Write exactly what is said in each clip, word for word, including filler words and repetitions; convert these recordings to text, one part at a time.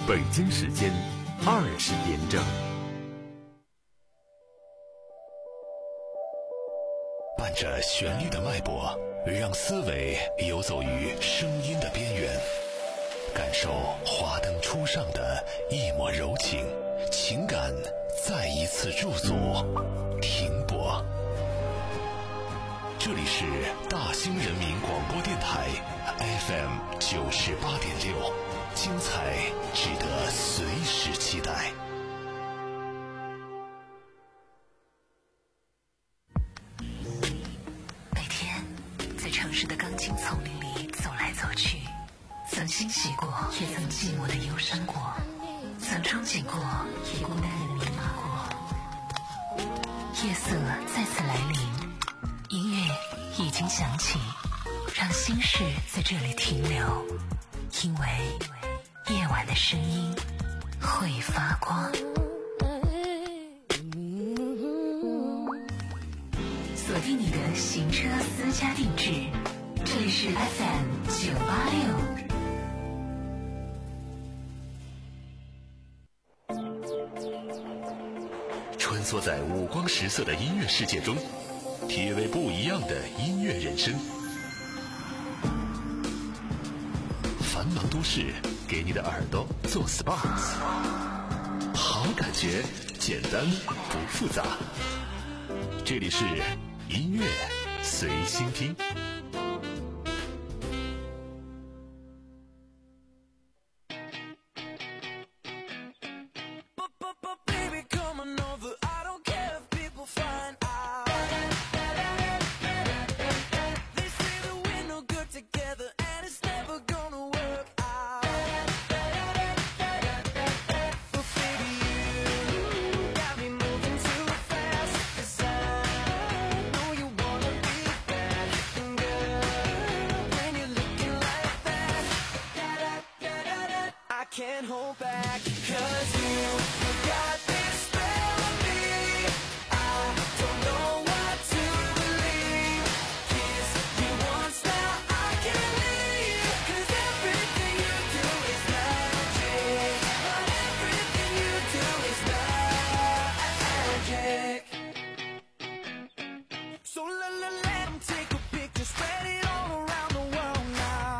北京时间二十点整。 伴着旋律的脉搏，让思维游走于声音的边缘，感受华灯初上的一抹柔情，情感再一次驻足停泊。这里是大兴人民广播电台 F M 九十八点六，精彩值得随时期待。 每天在城市的钢筋丛林里走来走去，曾欣喜过，也曾寂寞的忧伤过，曾憧憬过，也孤单的迷茫过。夜色再次来临，音乐已经响起，让心事在这里停留，因为夜晚的声音会发光。锁定你的行车私家定制，这里是 F M 九八六。 穿梭在五光十色的音乐世界中，体味不一样的音乐人生。繁忙都市给你的耳朵做 S P A， 好感觉简单不复杂。这里是音乐随心听。 Can't hold back, cause you got this spell on me. I don't know what to believe. Kiss you once, now I can't leave. Cause everything you do is magic. But everything you do is magic. So let, let, let 'em take a picture, spread it all around the world now.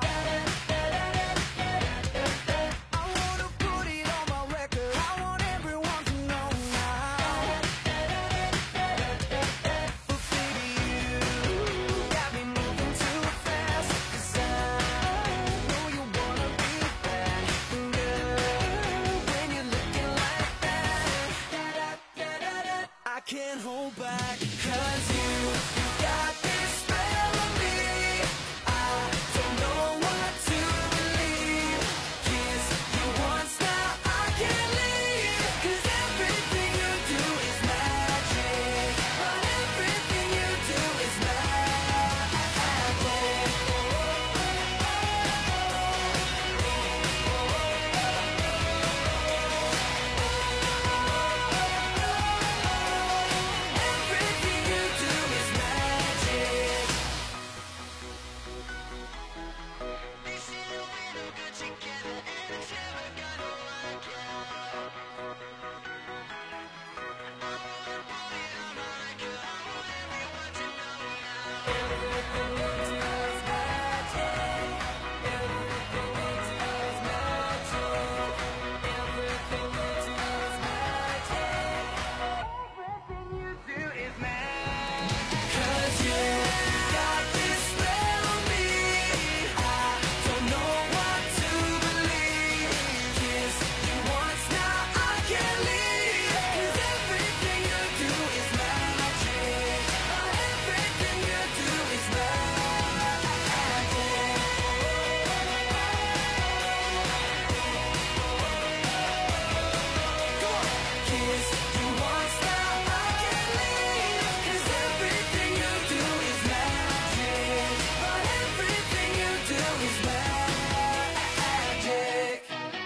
Can't hold back, cause you got this spell on me. I don't know what to believe. Kiss you once, now I can't leave. Cause everything you do is magic. But everything you do is magic. Everything you do is magic. They say that we're no good together and it's never gonna work out. I wanna put it on my record. I want everyone to know now. Everything you do is magic. Everything you do is magic. Everything you do is magic. Everything you do is magic. Cause you got this spell on me. I don't know what to believe. Kiss you once, now I can't leave. Cause everything you do is magic. But everything you do is magic. Go on. Kiss you once, now I can't leave. Cause everything you do is magic. But everything you do is magic.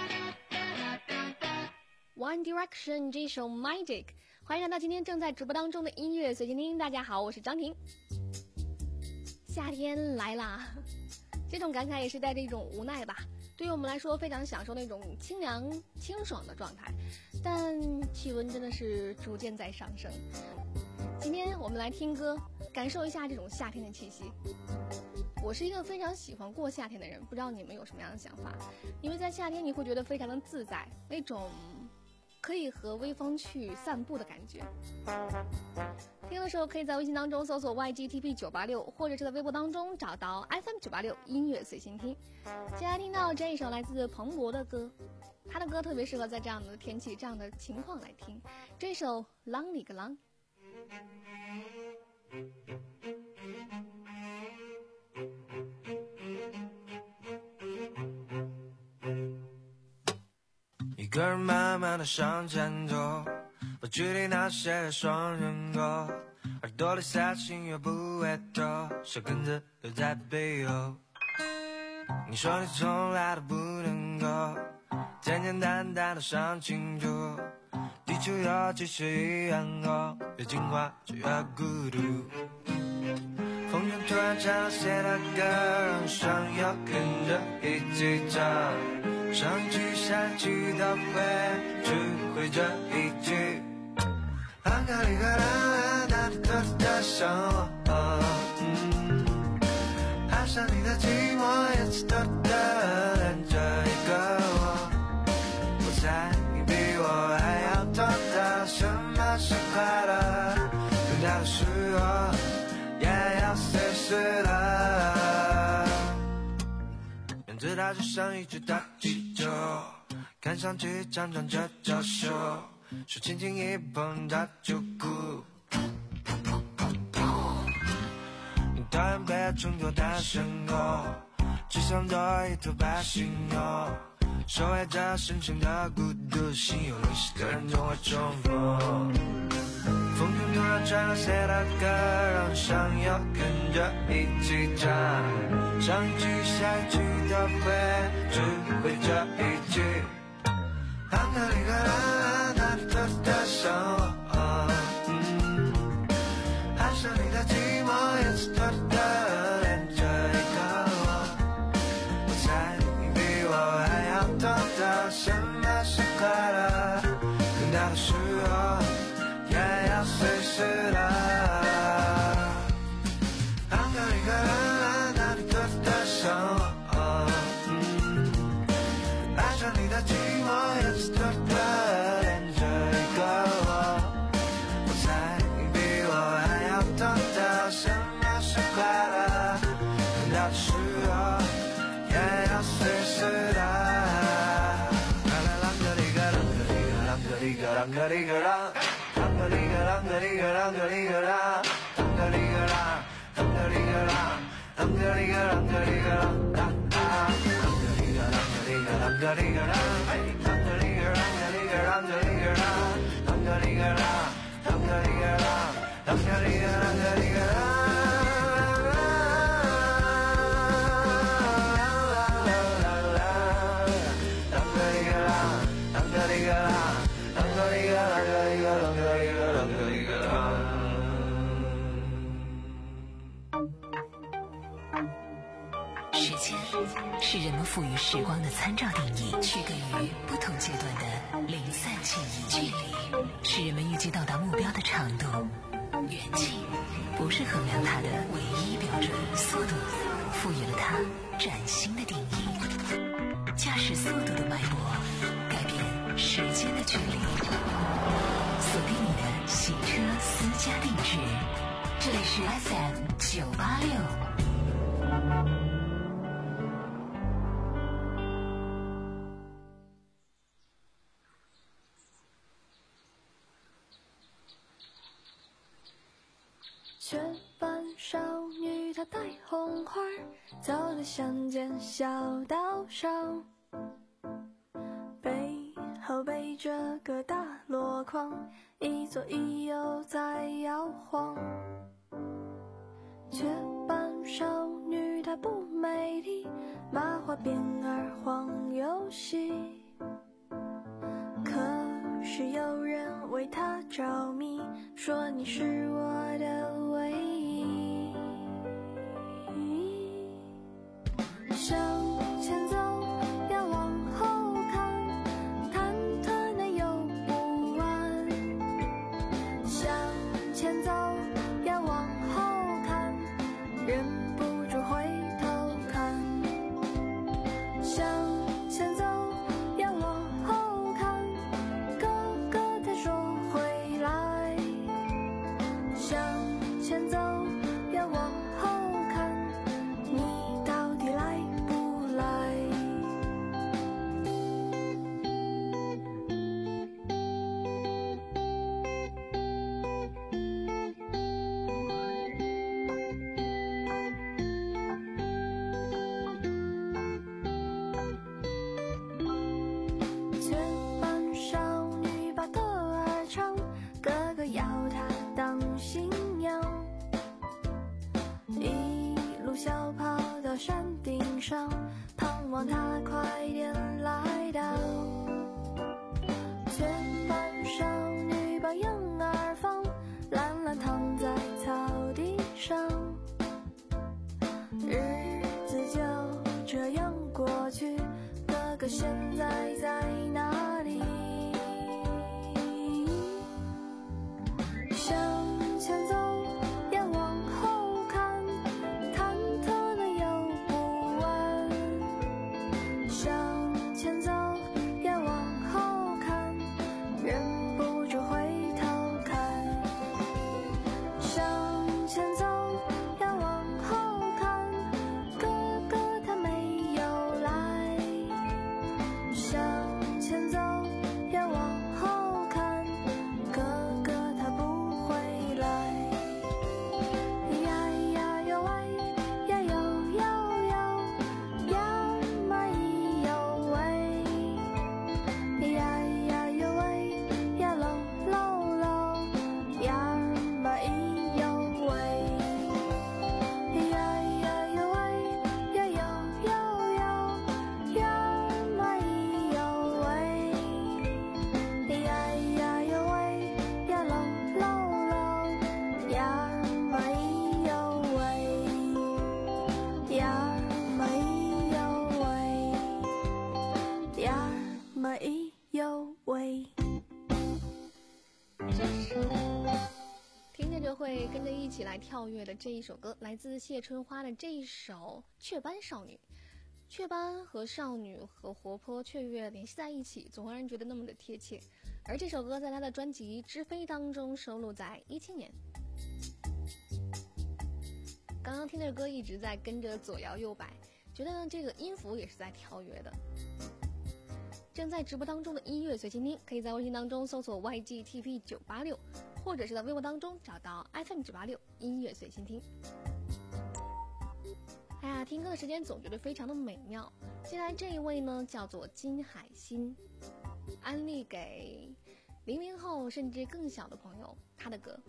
One Direction 这首 Magic， 欢迎来到今天正在直播当中的音乐随心听。大家好，我是张婷。夏天来啦，这种感慨也是带着一种无奈吧。 对于我们来说非常享受那种清凉清爽的状态，但气温真的是逐渐在上升。今天我们来听歌，感受一下这种夏天的气息。我是一个非常喜欢过夏天的人，不知道你们有什么样的想法？因为在夏天你会觉得非常的自在，那种可以和微风去散步的感觉。听的时候可以在微信当中搜索 Y G T P 九八六，或者是在微博当中找到 F M 九八六音乐随心听。接下来听到这一首来自彭博的歌，他的歌特别适合在这样的天气、这样的情况来听。这首《啷里个啷》。 一个人慢慢地向前走，不距离那些双人狗，耳朵里塞进又不会透，小根子留在背后。你说你从来都不能够简简单单的想清楚，地球有几十亿人口，越进化就越孤独。风筝突然唱了谁的歌，让想要跟着一起唱，上一句下一句都会，只会这一句。啷个里个啷，哪里都在想我，嗯，爱上你的寂寞，也是偷偷恋着一个我。我猜你比我还要懂得什么是快乐，等待的是我，也要随时的。面对它就像一只大气球，看上去强壮着娇羞，手轻轻一碰它就哭。你讨厌被衬托的身后，只想做一头白犀牛，守卫着深深的孤独，心有灵犀的人总会重逢。风筝突然传来谁的歌，让人想要跟着一起唱，上一句下一句都会，只会这一句。啷个里个啷，哪里都在想我，嗯，爱上你的寂寞，也是偷偷恋着一个我。我猜你比我还要懂得什么是快乐，更大的是我，也要随时的。啷个里个啷，哪里都在想我，嗯，爱上你的寂寞，也是偷偷恋着一个我。我猜你比我还要懂得什么是快乐，更大的是我，也要随时的。啷个里个啷个里个啷个里个啷个里个啷，啷个里个啷个里个啷个里个啷，啷个里个啷，啷个里个啷，啷个里个啷个里个啷，啷个里个啷个里个啷个里个啷，啷个里个啷个里个啷个里个啷，啷个里个啷，啷个里个啷，啷个里个啷个里个啷。 时间是人们赋予时光的参照定义，区隔于不同阶段的零散记忆。距离是人们预计到达目标的长度，远近不是衡量它的唯一标准，速度赋予了它崭新的定义。驾驶速度的脉搏，改变时间的距离。锁定你的洗车私家定制，这里是 F M 九八六。 雀斑少女她戴红花，走在乡间小道上，背后背着个大箩筐，一左一右在摇晃。雀斑少女她不美丽，麻花辫儿晃游戏，可是有人为她着迷，说你是我的唯一。向前走， 到山顶上，盼望它快点来到。雀斑少女把婴儿放，懒懒躺在草地上，日子就这样过去，哥哥现在在哪里？向前走，也往后看，忐忑的又不安。向前走，也往后看，忍不住回头看。向前走，也往后看，哥哥他没有来。向前走，也往后看，哥哥他不回来。呀呀哟喂，呀哟哟哟，呀嘛咿哟喂，呀呀哟喂，呀喽喽喽，呀嘛咿哟喂，呀呀哟喂，呀哟哟哟，呀嘛咿哟喂，呀呀哟喂，呀喽喽喽，呀嘛咿哟喂，呀嘛咿哟喂，呀嘛咿哟喂。 这是听着就会跟着一起来跳跃的这一首歌，来自谢春花的这一首《雀斑少女》。雀斑和少女和活泼雀跃联系在一起，总会让人觉得那么的贴切。而这首歌在他的专辑《知飞》当中收录在一七年。刚刚听这歌一直在跟着左摇右摆，觉得呢这个音符也是在跳跃的。正在直播当中的音乐随心听，可以在微信当中搜索 Y G T P 九八六，或者是在微博当中找到 F M 九八六音乐随心听。哎呀，听歌的时间总觉得非常的美妙。接下来这一位呢，叫做金海心，安利给零零后甚至更小的朋友，他的歌。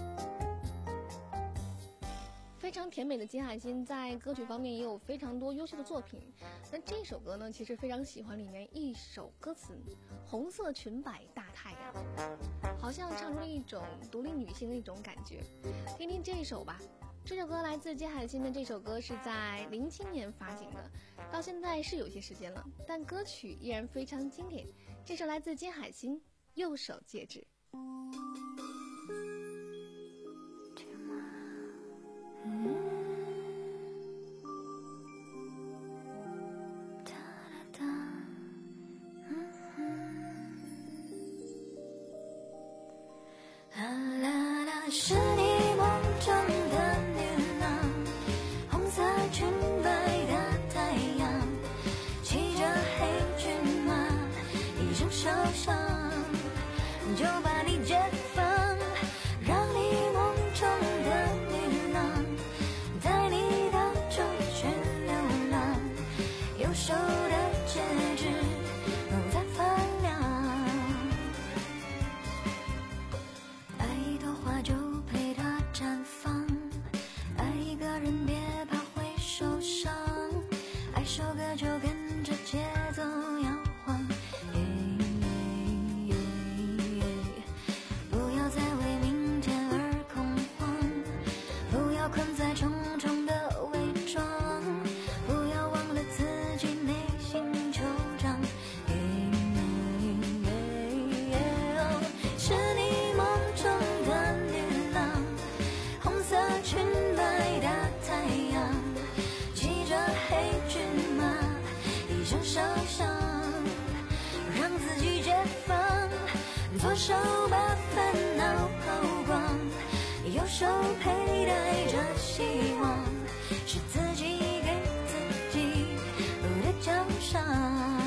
非常甜美的金海心在歌曲方面也有非常多优秀的作品。那这首歌呢，其实非常喜欢里面一首歌词，红色裙摆大太阳，好像唱出了一种独立女性的一种感觉。听听这一首吧。这首歌来自金海心的，这首歌是在零七年发行的，到现在是有些时间了，但歌曲依然非常经典。这首来自金海心，右手戒指。 啦啦啦，是你梦中的女郎，红色裙摆的太阳，骑着黑骏马，一声受伤，就把你解放，让你梦中的女郎，带你到处去流浪，右手的戒指都在发亮。爱朵花就陪它绽放，爱一个人别怕会受伤，爱首歌就跟着节奏摇晃，不要再为明天而恐慌，不要困在重重的伪装，不要忘了自己内心惆怅。是你梦中的女郎，红色裙摆的太阳，骑着黑骏马，一声受伤，让自己解放，左手把烦恼抛光，右手佩戴着希望，是自己给自己的奖赏。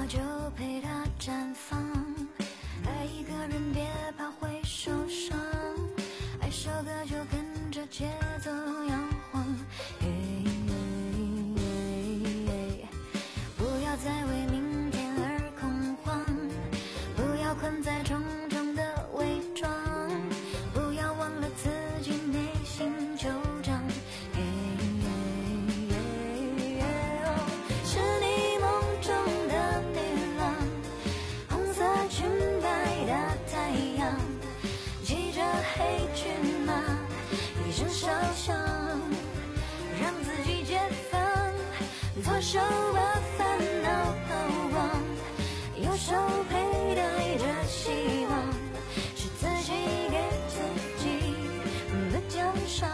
我就陪它绽放。爱一个人别怕会受伤，爱首歌就跟着节奏摇晃。嘿嘿嘿，不要再为明天而恐慌，不要困在重重的伪装，不要忘了自己内心旧账。嘿嘿嘿，是你梦中的女郎，红色裙摆的太阳，骑着黑骏马，一声哨响，让自己解放。左手把烦恼抛光，右手佩戴着希望，是自己给自己的奖赏。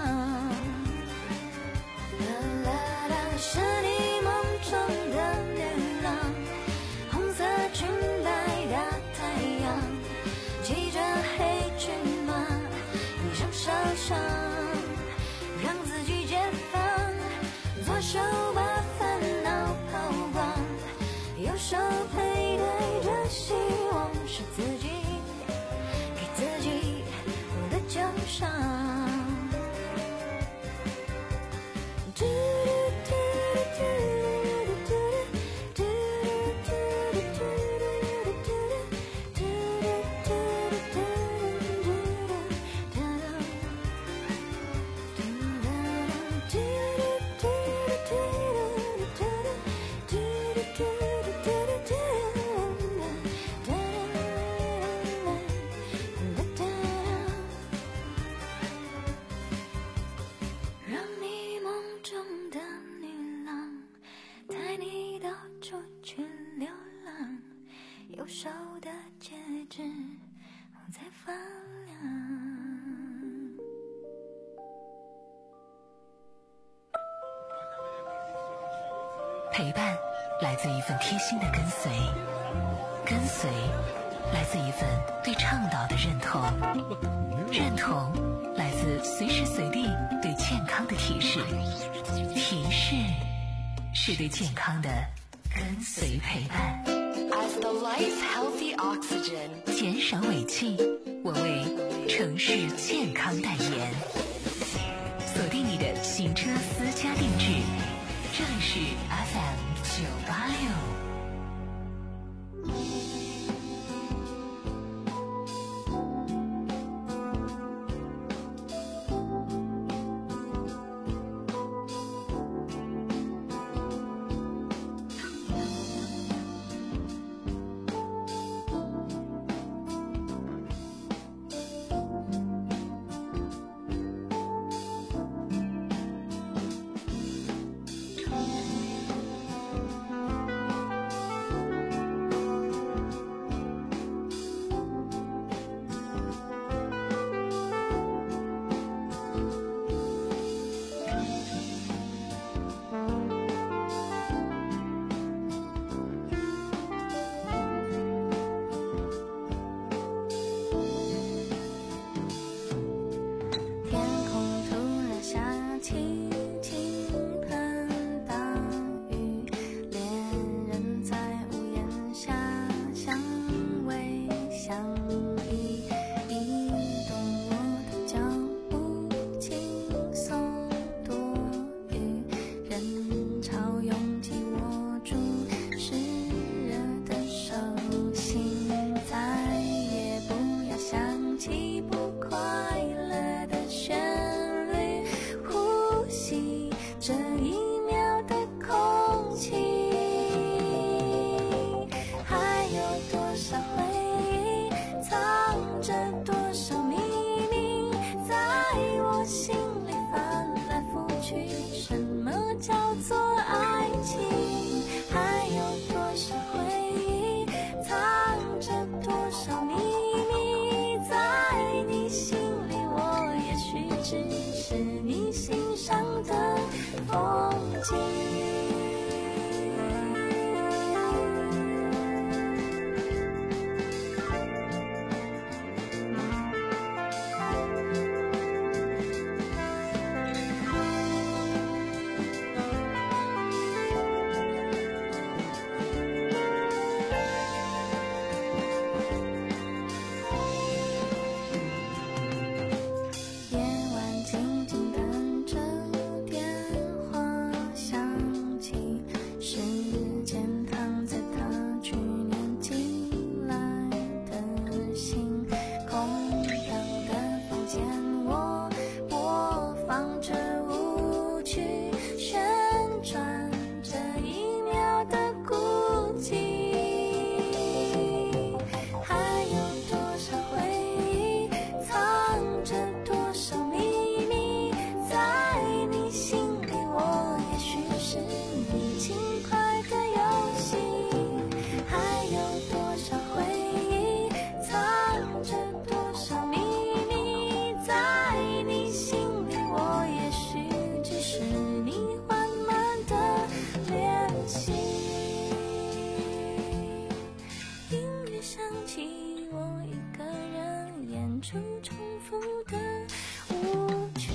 啦啦啦，是你梦中的女郎，红色裙摆的太阳，骑着黑骏马，一声哨响，让自己解放。左手把烦恼抛光，右手佩戴着希望，是自己给自己的奖赏。让你梦中的女郎带你到处去流浪，右手的戒指在发亮。 陪伴来自一份贴心的跟随，跟随来自一份对倡导的认同，认同来自随时随地对健康的提示，提示是对健康的跟随陪伴。 As the life healthy oxygen， 减少尾气，我为城市健康代言。锁定你的行车私家定制，这里是 F M 九八六。 唱出重复的舞曲。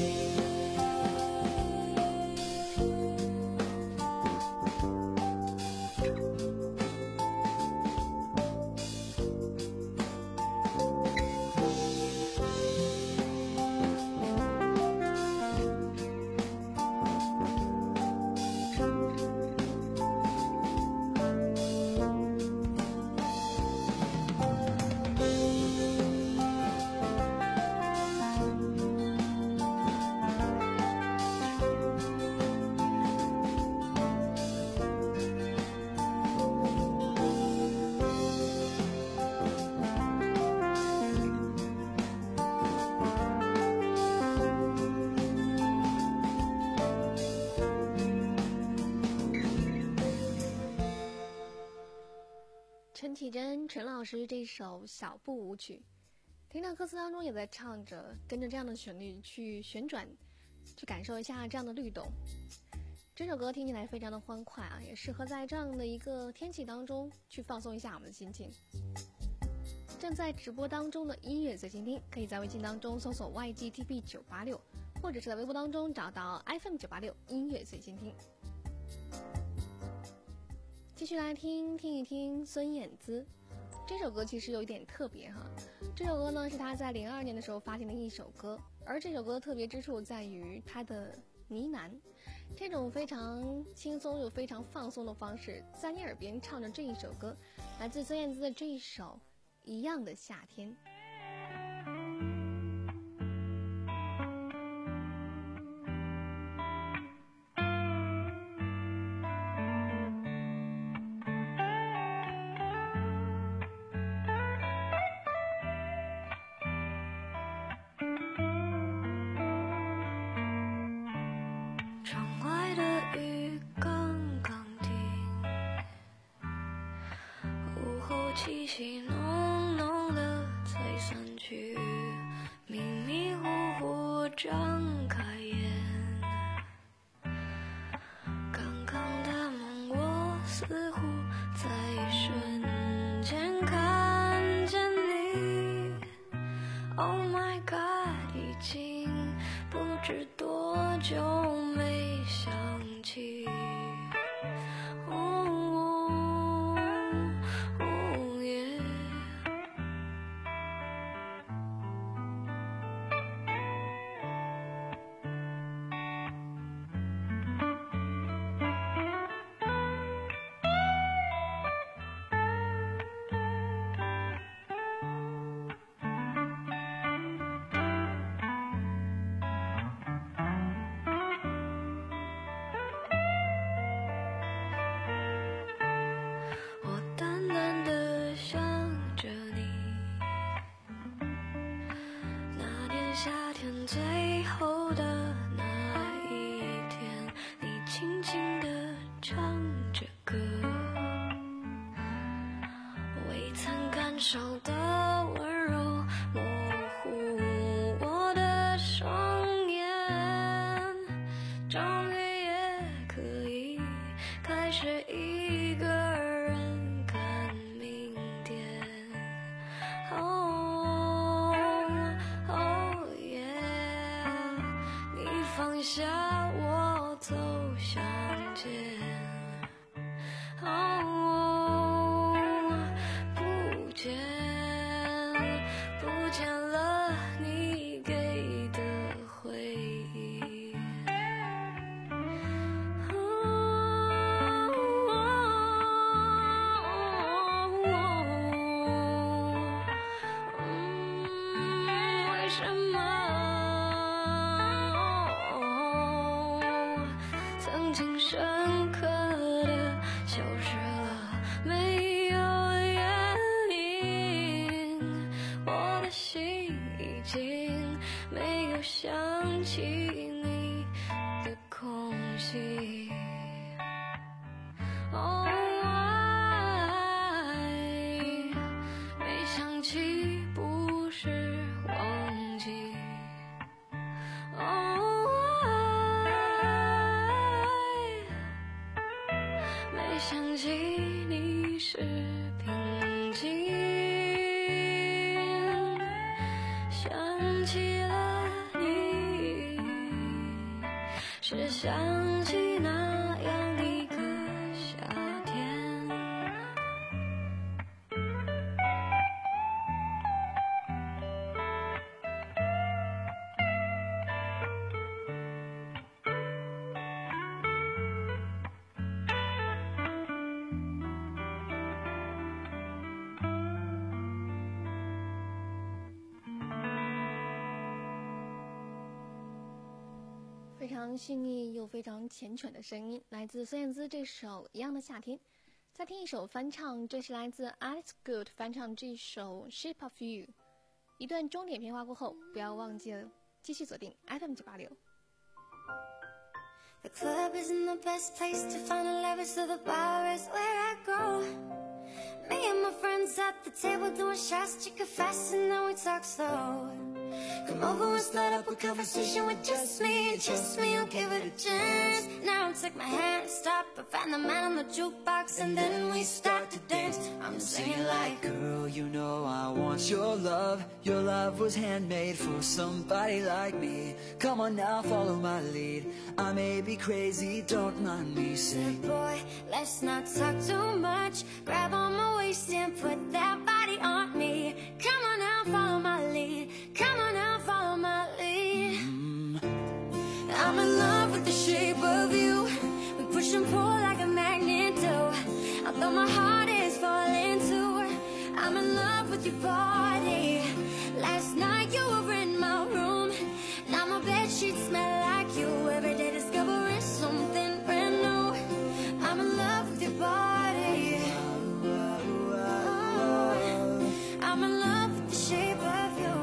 陈绮贞陈老师这首小步舞曲，听到歌词当中也在唱着，跟着这样的旋律去旋转，去感受一下这样的律动。这首歌听起来非常的欢快啊，也适合在这样的一个天气当中去放松一下我们的心情。正在直播当中的音乐随心听，可以在微信当中搜索 Y G T B 九八六，或者是在微博当中找到 F M 九八六音乐随心听。继续来听听一听孙燕姿，这首歌其实有一点特别哈。这首歌呢是她在零二年的时候发行的一首歌，而这首歌特别之处在于它的呢喃，这种非常轻松又非常放松的方式，在你耳边唱着这一首歌，来自孙燕姿的这一首《一样的夏天》。 气息浓浓的才散去，迷迷糊糊张开眼，刚刚的梦我似乎在瞬间看见你。 Oh my god， 已经不知多久没想起。最后的那一天，你轻轻地唱着歌，未曾感受的温柔模糊我的双眼，终于也可以开始一个人看明天。哦哦耶，放下我走向前，哦，不见不见了你给的回忆，哦，嗯，为什么深刻的消失了，没有原因，我的心已经没有想起你的空隙。哦，爱没想起不是忘记。哦，想起你是平静， 起了你，是想起那样一个夏天。 非常细腻又非常缱绻的声音，来自孙燕姿这首《一样的夏天》。再听一首翻唱，这是来自 Alex Good 翻唱这首《Shape of You》。一段钟点片花过后，不要忘记了继续锁定 F M 九八六。 The club isn't the best place to find a lover, so the bar is where I go. Me and my friends at the table doing shots, chicken fast, and then we talk slow. Come over and start up a conversation with just me, just me, I'll give it a chance. Now take my hand, stop, and find the man on the jukebox, and then we start to dance. I'm singing like, girl, you know I want your love. Your love was handmade for somebody like me. Come on now, follow my lead. I may be crazy, don't mind me. Say, boy, let's not talk too much. Grab on my waist and put that body on me. Come on now, follow my lead. Come on now, follow my lead. mm, I'm in love with the shape of you. We push and pull like a magnet do. Although my heart is falling too, I'm in love with your body. Last night you were in my room. Now my bedsheets smell like you. Every day discovering something brand new. I'm in love with your body. Oh, I'm in love with the shape of you.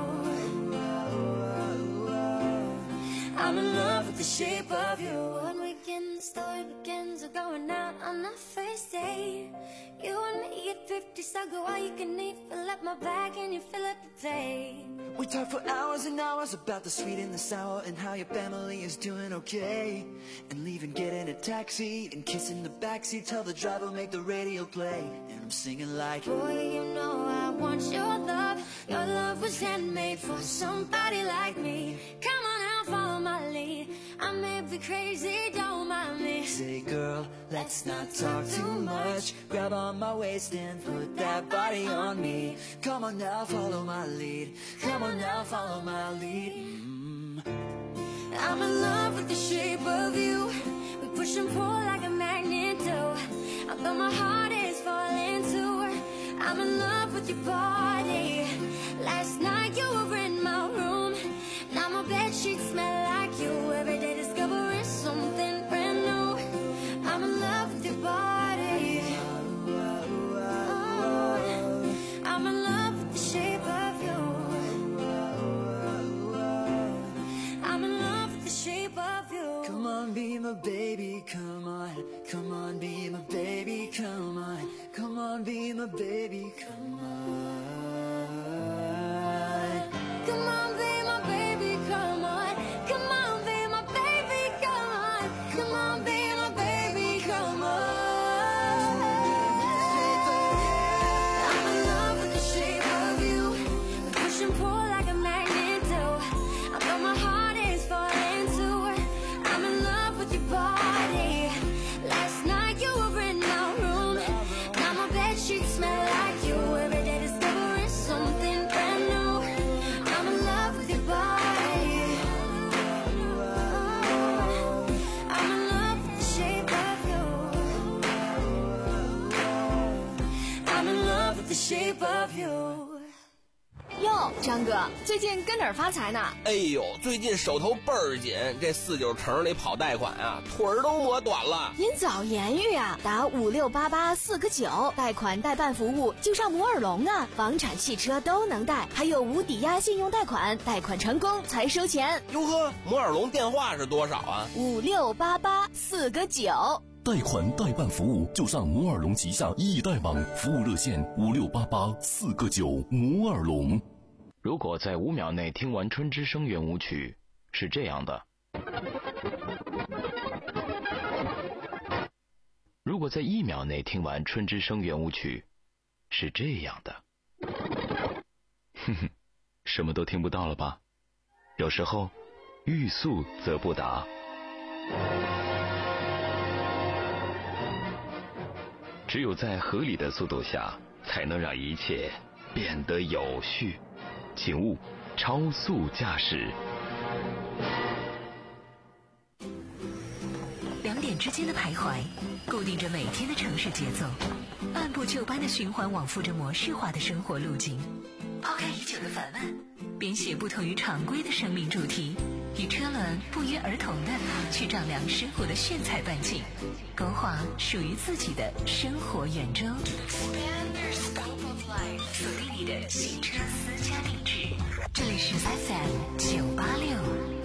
I'm in love with the shape of you. One weekend the story begins. We're going out on the first day. You and me get fifty, so go all you can eat. Fill up my bag and you fill up the plate. we talk for hours and hours about the sweet and the sour and how your family is doing okay. And leaving, get in a taxi and kissing the backseat. Tell the driver make the radio play. And I'm singing like, boy, you know I want your love. Your love was handmade for somebody like me. Come on now, follow my lead. I may be crazy, don't mind me. say, girl, let's not talk too much. Grab on my waist and put that body on me. Come on now, follow my lead. Come on now, follow my lead. mm. I'm in love with the shape of you. We push and pull like a magnet do. Although my heart is falling too, I'm in love with your body. Last night you were in my room. Now my bedsheets smell like you. Every day discovering something brand new. I'm in love with your body. Oh, I'm in love with the shape of you. I'm in love with the shape of you. Come on, be my baby, come on. Come on, be my baby, come on. Come on, be my baby, come on. Come on, be my baby, come on. Come on, be my baby, come on. Come on, be my baby, come on. I'm in love with the shape of you. We push and pull like a magnet do. Although my heart is falling too, I'm in love with your body. Last night you were in my room. Now my bedsheets smell like you. Every day discovering something brand new. I'm in love with your body. I'm in love with the shape of you. I'm in love with the shape of you. 哟，张哥，最近跟哪儿发财呢？ 哎呦，最近手头倍儿紧，这四九城里跑贷款啊，腿儿都磨短了。 您早言语啊，打五六八八四个九，贷款代办服务就上摩尔龙啊，房产、汽车都能贷，还有无抵押信用贷款，贷款成功才收钱。 哟呵，摩尔龙电话是多少啊？ 五六八八四个九。 贷款代办服务就上摩尔龙旗下易贷网，服务热线五六八八四个九。摩尔龙。 如果在五秒内听完春之声圆舞曲，是这样的；如果在一秒内听完春之声圆舞曲，是这样的。哼哼，什么都听不到了吧？ 有时候欲速则不达。只有在合理的速度下，才能让一切变得有序。请勿超速驾驶。 两点之间的徘徊，固定着每天的城市节奏，按部就班的循环往复着模式化的生活路径。抛开已久的烦闷，编写不同于常规的生命主题，与车轮不约而同的去丈量生活的炫彩半径，勾画属于自己的生活圆周。锁定你的行车私家定制，这里是 F M 九八六。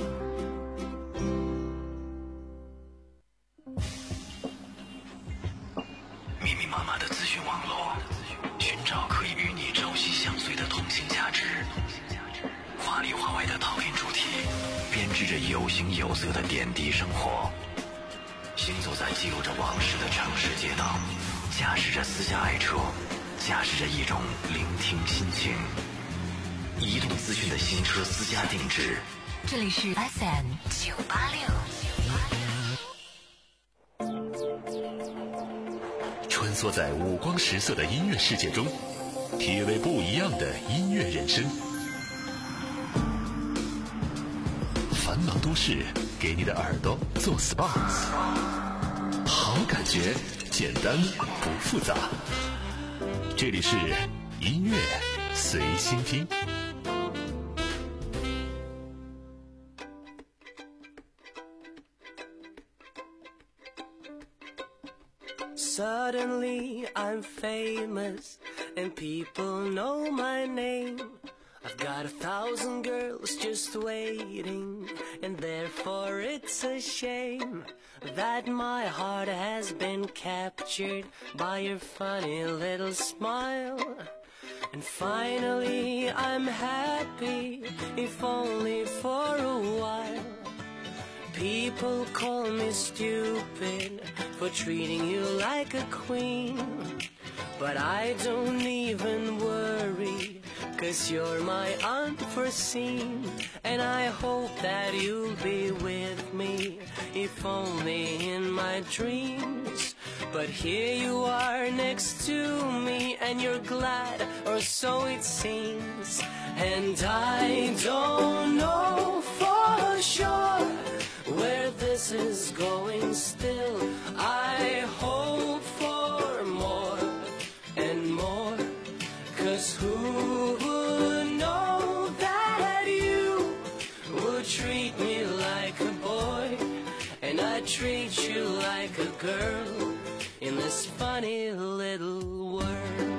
密密麻麻的资讯网络，寻找可以与你朝夕相随的同性价值。华里华外的套印主题，编织着有形有色的点滴生活。行走在记录着往事的城市街道，驾驶着私家爱车，驾驶着一种聆听心情。移动资讯的新车私家定制， 这里是 F M 九八六。 穿梭在五光十色的音乐世界中，体味不一样的音乐人生。繁忙都市给你的耳朵做 S P A， 好感觉简单不复杂。这里是音乐随心听。 Suddenly I'm famous and people know my name. I've got a thousand girls just waiting, and therefore it's a shame that my heart has been captured by your funny little smile. And finally I'm happy, if only for a while. People call me stupid for treating you like a queen, but I don't even worry, 'cause you're my unforeseen. And I hope that you'll be with me, if only in my dreams. But here you are next to me, and you're glad, or so it seems. And I don't know for sure where this is going still. I hope for more and more, 'cause who would know that you would treat me like a boy, and I treat you like a girl in this funny little world.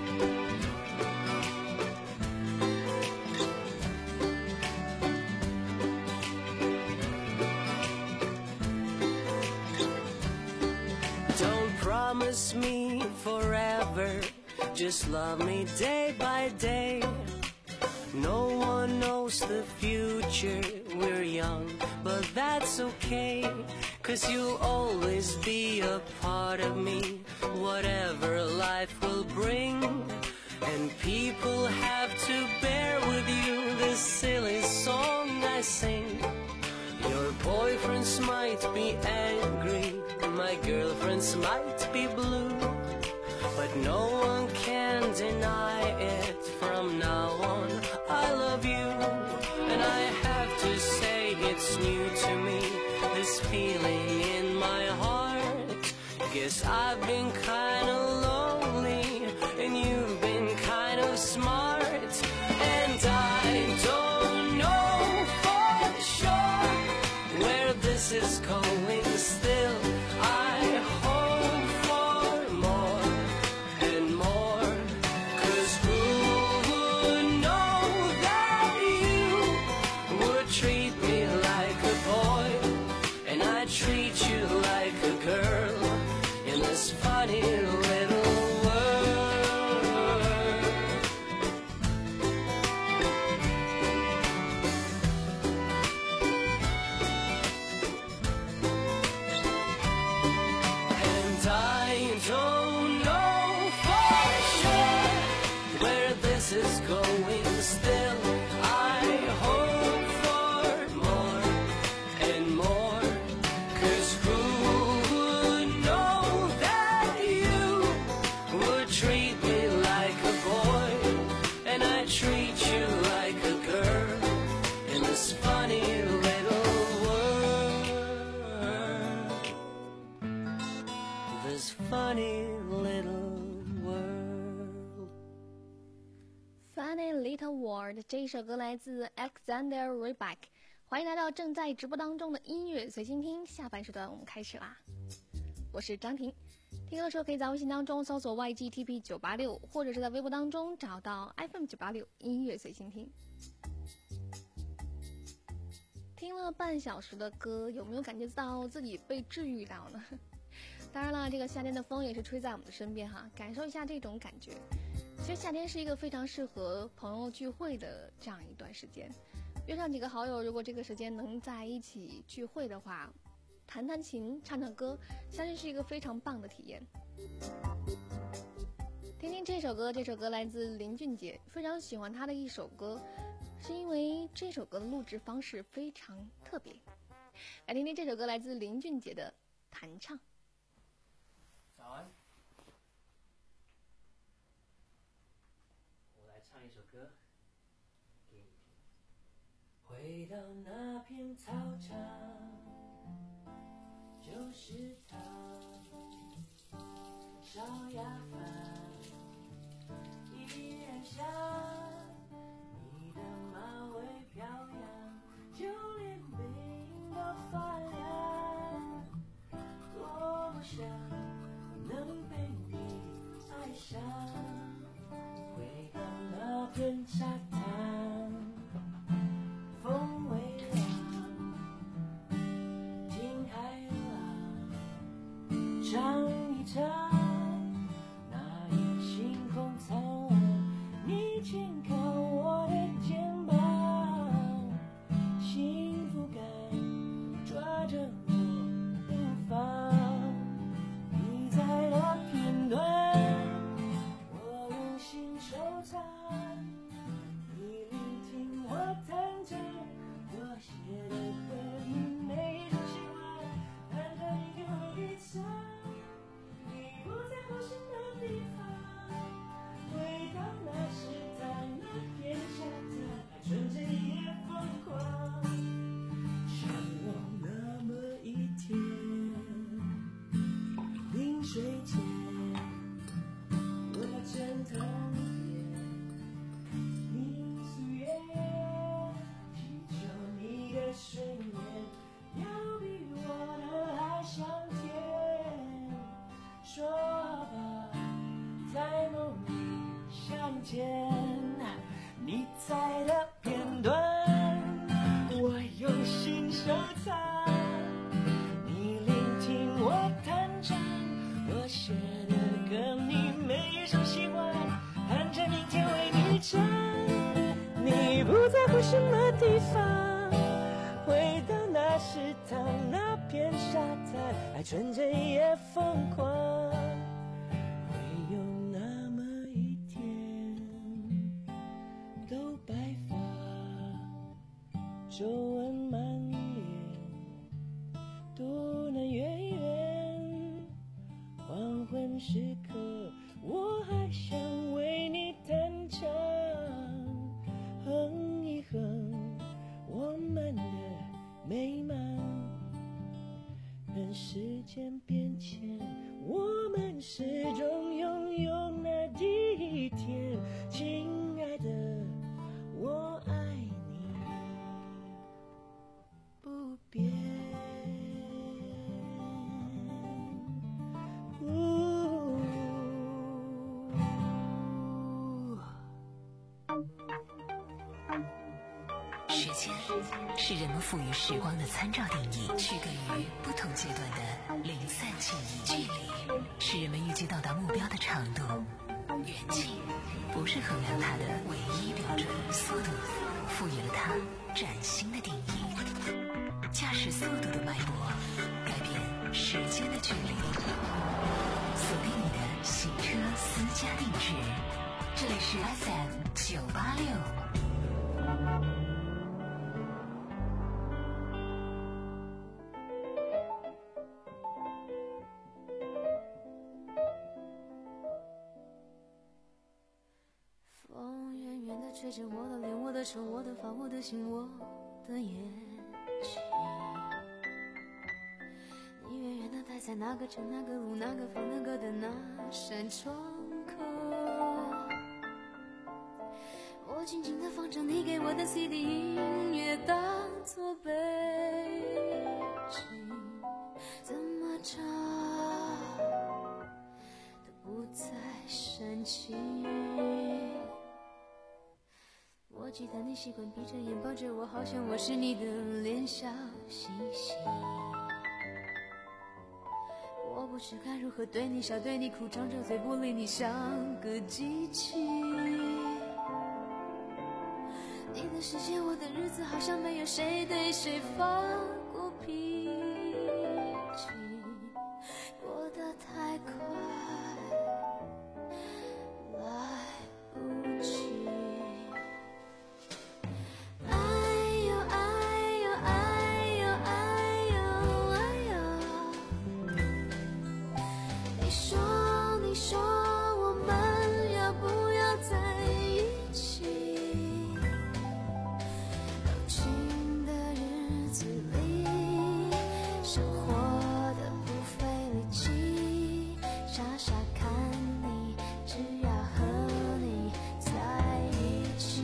Don't promise me forever, just love me day by day. No one knows the future, we're young, but that's okay, 'cause you'll always be a part of me, whatever life will bring. And people have to bear with you this silly song I sing. Your boyfriends might be angry, my girlfriends might be blue, but no one can deny it. From now on, I love you, and I have to say it's new to me, this feeling in my heart. Guess I've been kinda lonely, and you've been kind of smart. And I don't know for sure where this is going still. I hope for more and more, 'cause who would know that you would treat me like a boy, and I treat you like a girl in this funny little world. And I don't know for sure where this is going still. I hope for little world. Funny Little World 这一首歌来自 Alexander Rybak。欢迎来到正在直播当中的音乐随心听，下半时段我们开始啦。我是张婷，听歌的时候可以在微信当中搜索 Y G T P 九八六，或者是在微博当中找到 F M 九八六音乐随心听。听了半小时的歌，有没有感觉到自己被治愈到呢？当然了，这个夏天的风也是吹在我们的身边哈，感受一下这种感觉。其实夏天是一个非常适合朋友聚会的这样一段时间，约上几个好友，如果这个时间能在一起聚会的话，弹弹琴唱唱歌，相信是一个非常棒的体验。听听这首歌，这首歌来自林俊杰，非常喜欢他的一首歌，是因为这首歌的录制方式非常特别。来听听这首歌，来自林俊杰的弹唱。 早安，我来唱一首歌给你听。回到那片操场，就是他，烧鸭饭依然香，你的马尾飘扬，就连背影都发亮，多么想能被你爱上。回到那片沙滩，风微凉，听海浪唱一唱，那夜星空灿烂，你轻靠我的肩膀，幸福感抓着我不放，你在那片段我用心收藏，你聆听我弹着我写的歌，你每种喜欢弹着你给我一唱，你不在乎什么地方，回到那时在那片沙滩，纯真也疯狂，向往那么一天，临睡前我枕头边你素颜，祈求你的睡眠要比我的还香甜，说吧，在梦里相见，你在的片段我用心收藏，你聆听我弹唱我写的歌，你每首喜欢喊着明天为你唱，你不在乎什么地方，回到那时躺那片沙滩，爱纯真也疯狂，会有那么一天，都白发，皱纹满脸，独能远远，黄昏时刻我还想为你弹唱，哼一哼我们的美满，任时间变迁，我们始终拥有那第一天，亲爱的我爱你不变。 时间是人们赋予时光的参照定义，区隔于不同阶段的零散记忆。距离是人们预计到达目标的长度，远近不是衡量它的唯一标准，速度赋予了它崭新的定义。驾驶速度的脉搏，改变时间的距离。锁定你的行车私家定制，这里是 F M 九八六。 吹着我的脸，我的手，我的发，我的心，我的眼睛。你远远地待在在那个城那个路那个房那个的那扇窗口，我静静地放着你给我的 C D 音乐当作背景，怎么唱都不再煽情。我记得你习惯闭着眼抱着我，好像我是你的脸小星星。我不知该如何对你笑对你哭，张着嘴不理你像个机器。你的世界我的日子好像没有谁对谁发过脾气，过得太快来不及。哎呦哎呦哎呦哎呦哎呦，你说你说我们要不要在一起，柔情的日子里生活的不费力气，傻傻看你，只要和你在一起。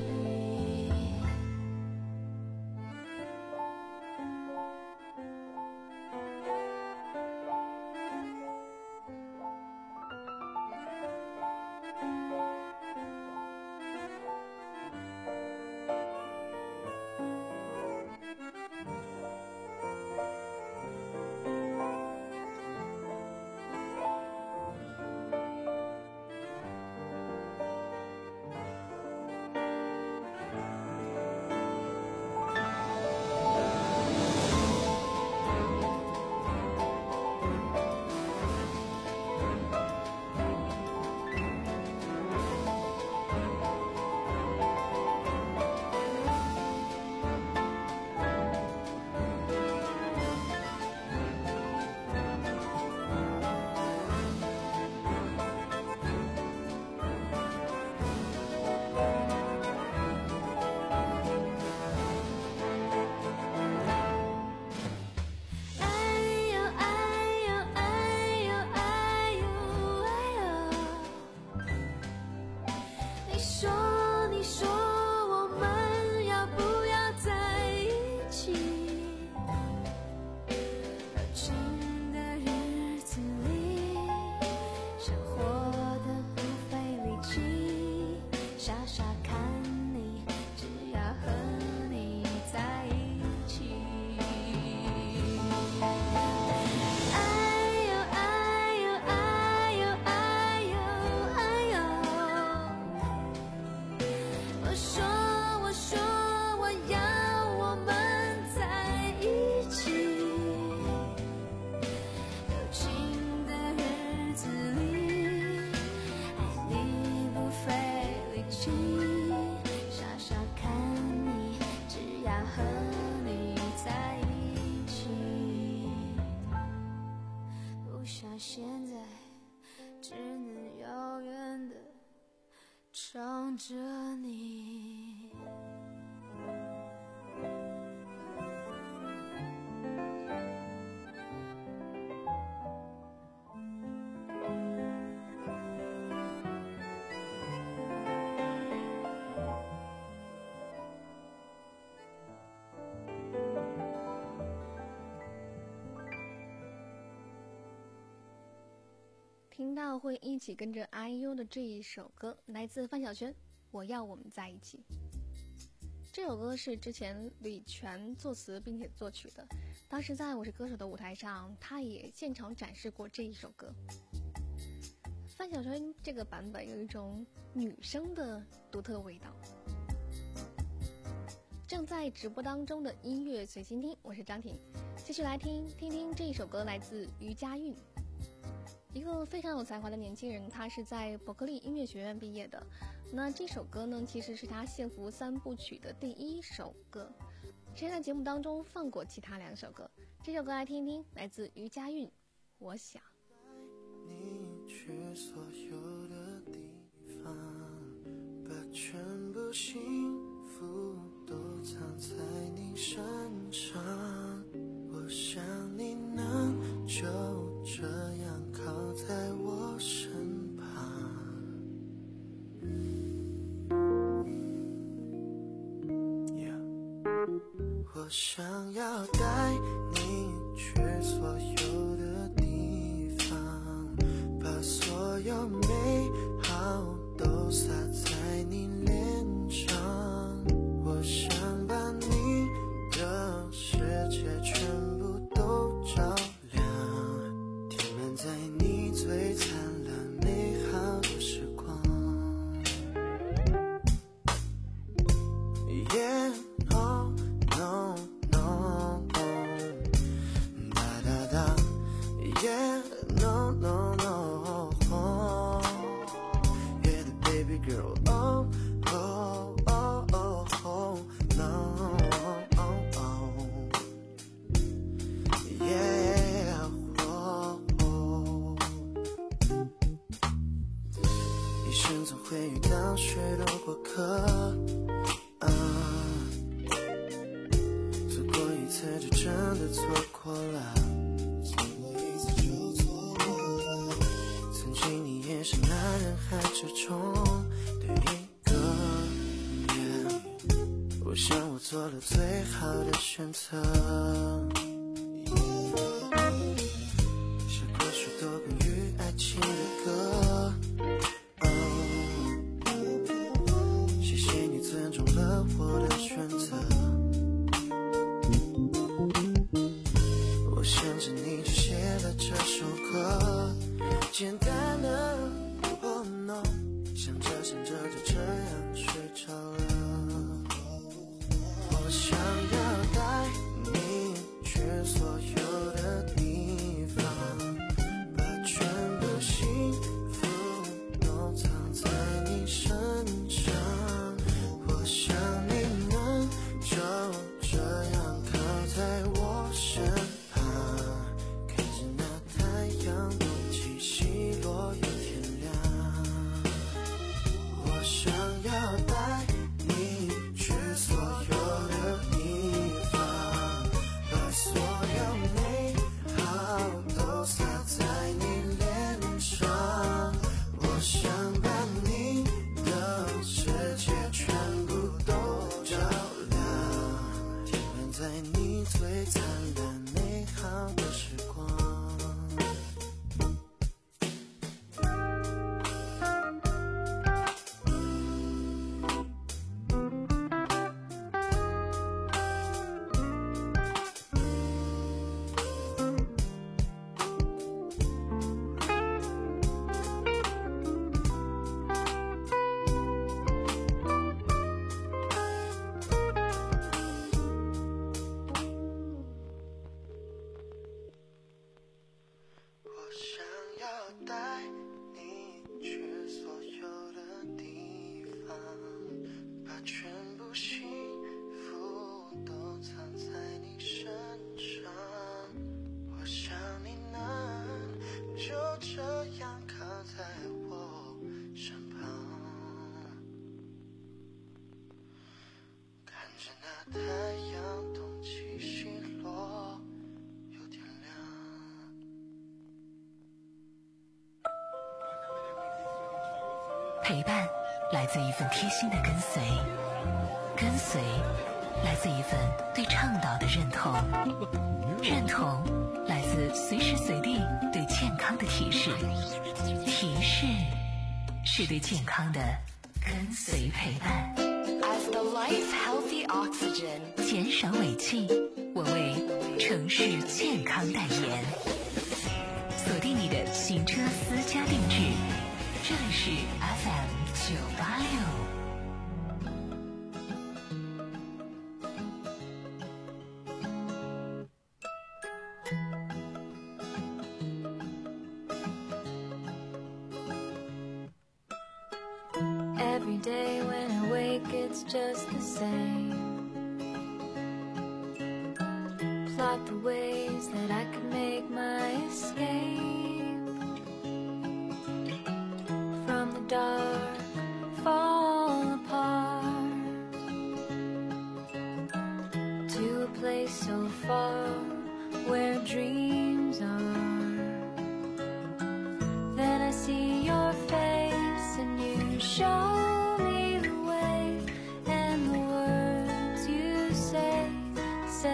你说你说我们要不要在一起，柔情的日子里生活的不费力气，傻傻看你，只要和你在一起。哎呦哎呦哎呦哎呦哎呦，我说我说我要我们在一起，柔情的日子里爱你不费力气，傻傻看你，只要和你在一起，不像现在只能遥远的唱着你。 听到会一起跟着 I U 的这一首歌，来自范晓萱，我要我们在一起。这首歌是之前李泉作词并且作曲的，当时在我是歌手的舞台上，他也现场展示过这一首歌。范晓萱这个版本有一种女生的独特味道。正在直播当中的音乐随心听，我是张婷，继续来听听听这一首歌，来自于佳韵。一个非常有才华的年轻人，他是在伯克利音乐学院毕业的。那这首歌呢，其实是他幸福三部曲的第一首歌。之前在节目当中放过其他两首歌，这首歌来听听，来自于佳韵，我想。 你去所有的地方，把全部幸福都藏在你身上。我想你能就这我想要带你去所有的地方，把所有美好都洒在你脸上。我想把你的世界全部都照亮，填满在你最灿烂美好的时光。Yeah, oh, no, no, no. Da da da. Yeah, no, no, no. Yeah, the baby girl. Oh, oh, oh, oh, oh, no. Oh, oh. Yeah, oh, oh. 一生总会遇到许多过客。啊，错过一次就真的错过了，错过一次就错过了。曾经你也是那人海之中的一个人，我想我做了最好的选择。写过许多关于爱情的歌。尊重了我的选择，我想着你就写了这首歌，简单的 Oh no， 想着想着就这样睡着了。我想要带你去所有的地方，把全部幸福都藏在你身上。想你能就这样靠在我身旁，看着那太阳东起西落又天亮。我想要带你去所有的地方，把所有美好都洒在你脸上。我想把你的世界全在你最灿烂美好的时光。太阳东起西落又天亮。 陪伴来自一份贴心的跟随，跟随来自一份对倡导的认同，认同来自随时随地对健康的提示，提示是对健康的跟随陪伴。 As the life healthy oxygen， 减少尾气，我为城市健康代言。锁定你的行车私家定制，这里是 F M 九八六。 Every day when I wake it's just the same. Plot the ways that I could make my escape from the dark, fall apart to a place so far where dreams are. Then I see your face and you show me the way, and the words you say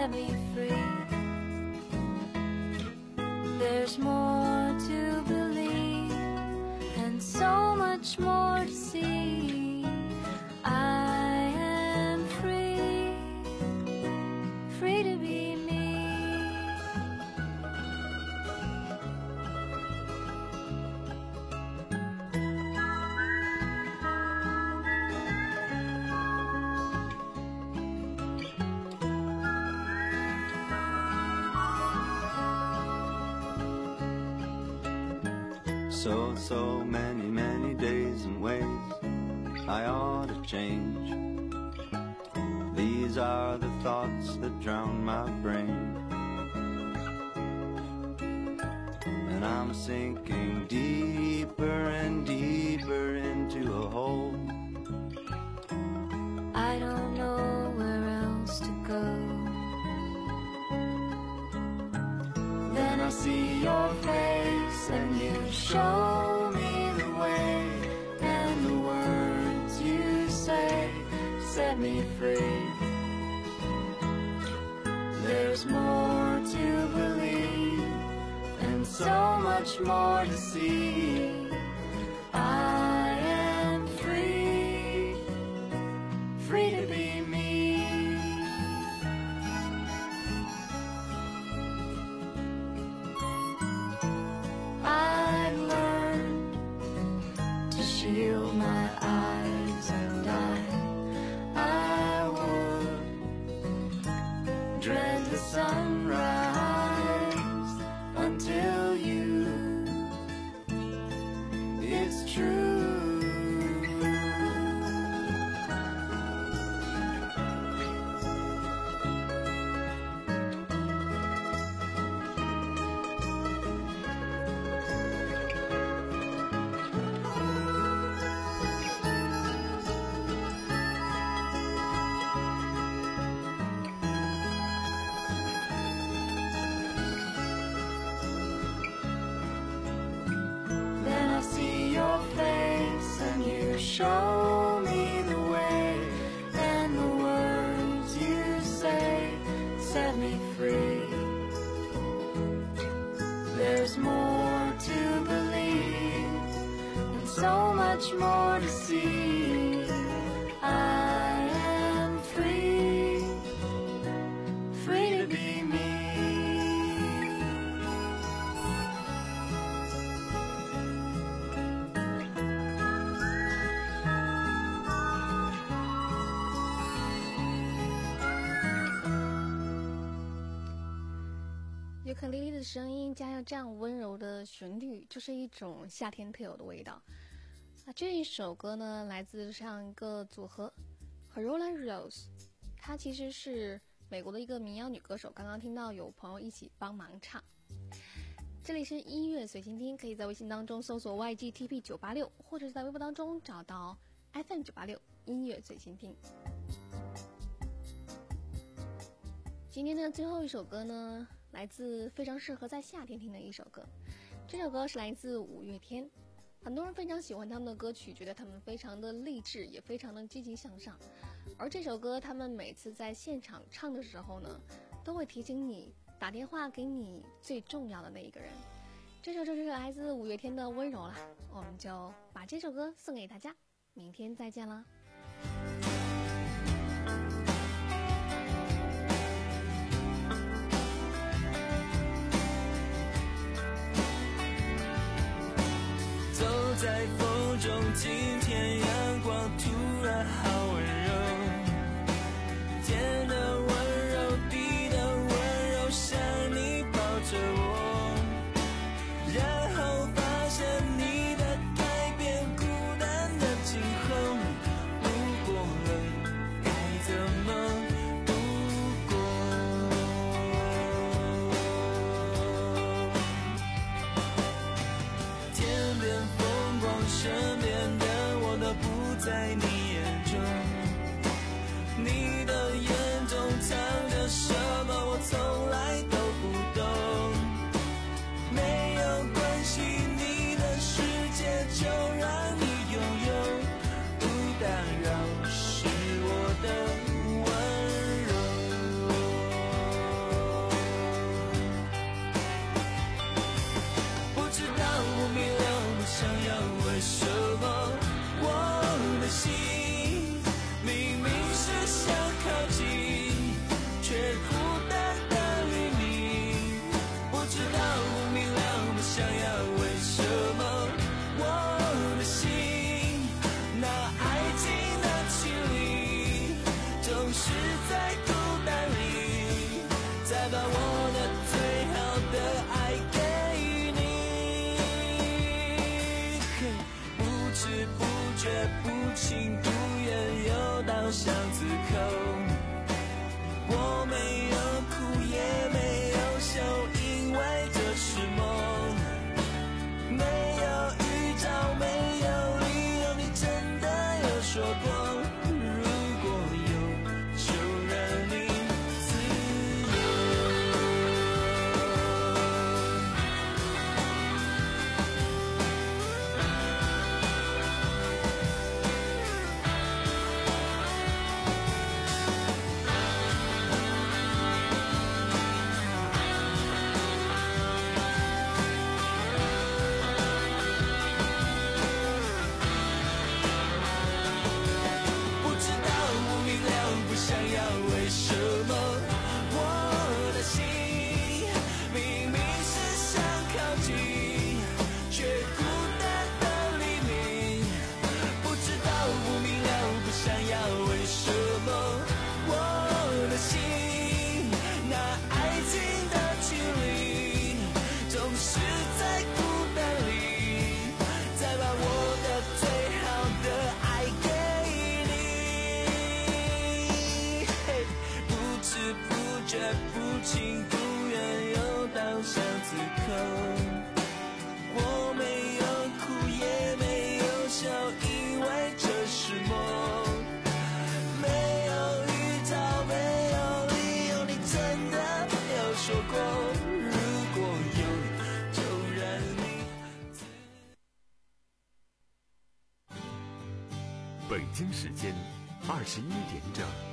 much more to see. I am free, free to be me. So, so many, many days and ways I ought to change. These are the thoughts that drown my brain. And I'm sinking deeper and deeper into a hole. I don't know where else to go. Then I see your face and you show me the way, and the words you say set me free. There's more to believe and so much more to see. I am free, free to be me. I've learned to shield my eyes, and I, I would dread the sunrise until you. It's true. Then I see your face and you show me the way, and the words you say set me free. There's more to believe and so much more to see. I am free, free to be me. 尤克里里的声音加上这样温柔的旋律，就是一种夏天特有的味道。啊，这一首歌呢，来自上一个组合 Caroline Rose， 她其实是美国的一个民谣女歌手。刚刚听到有朋友一起帮忙唱。这里是音乐随心听，可以在微信当中搜索 Y G T P 九八六，或者是在微博当中找到 F M 九八六音乐随心听。今天的最后一首歌呢，来自非常适合在夏天听的一首歌。这首歌是来自五月天，很多人非常喜欢他们的歌曲，觉得他们非常的励志，也非常的积极向上。而这首歌他们每次在现场唱的时候呢，都会提醒你打电话给你最重要的那一个人。这首就是来自五月天的温柔啦，我们就把这首歌送给大家，明天再见啦。 在风中，今天阳光突然好温柔，天的温柔，地的温柔，像你抱着我，然后发现你的改变，孤单的今后，路过了该怎么度过？天边风身边的我都不在你眼中，你的眼中藏着什么我从来都不懂，没有关系，你的世界就让你拥有，不打扰是我的温柔。不知道不明了不想要为什么知不觉不情不愿又到巷子口，我没有哭也没有笑，因为这是梦，没有预兆没有理由，你真的有说过如果有就让你自由。不知道不明了不想要，为什么我的心明明是想靠近，却孤单的黎明。不知道不明了不想要，为什么我的心那爱情的距离总是在孤单里，再把我的最好的爱给你。嘿，不知不觉不情不愿又到巷子口，我没有哭也没有笑，因为这是梦，没有预兆没有理由，你真的有说过如果有就让你自北京时间二十一点整。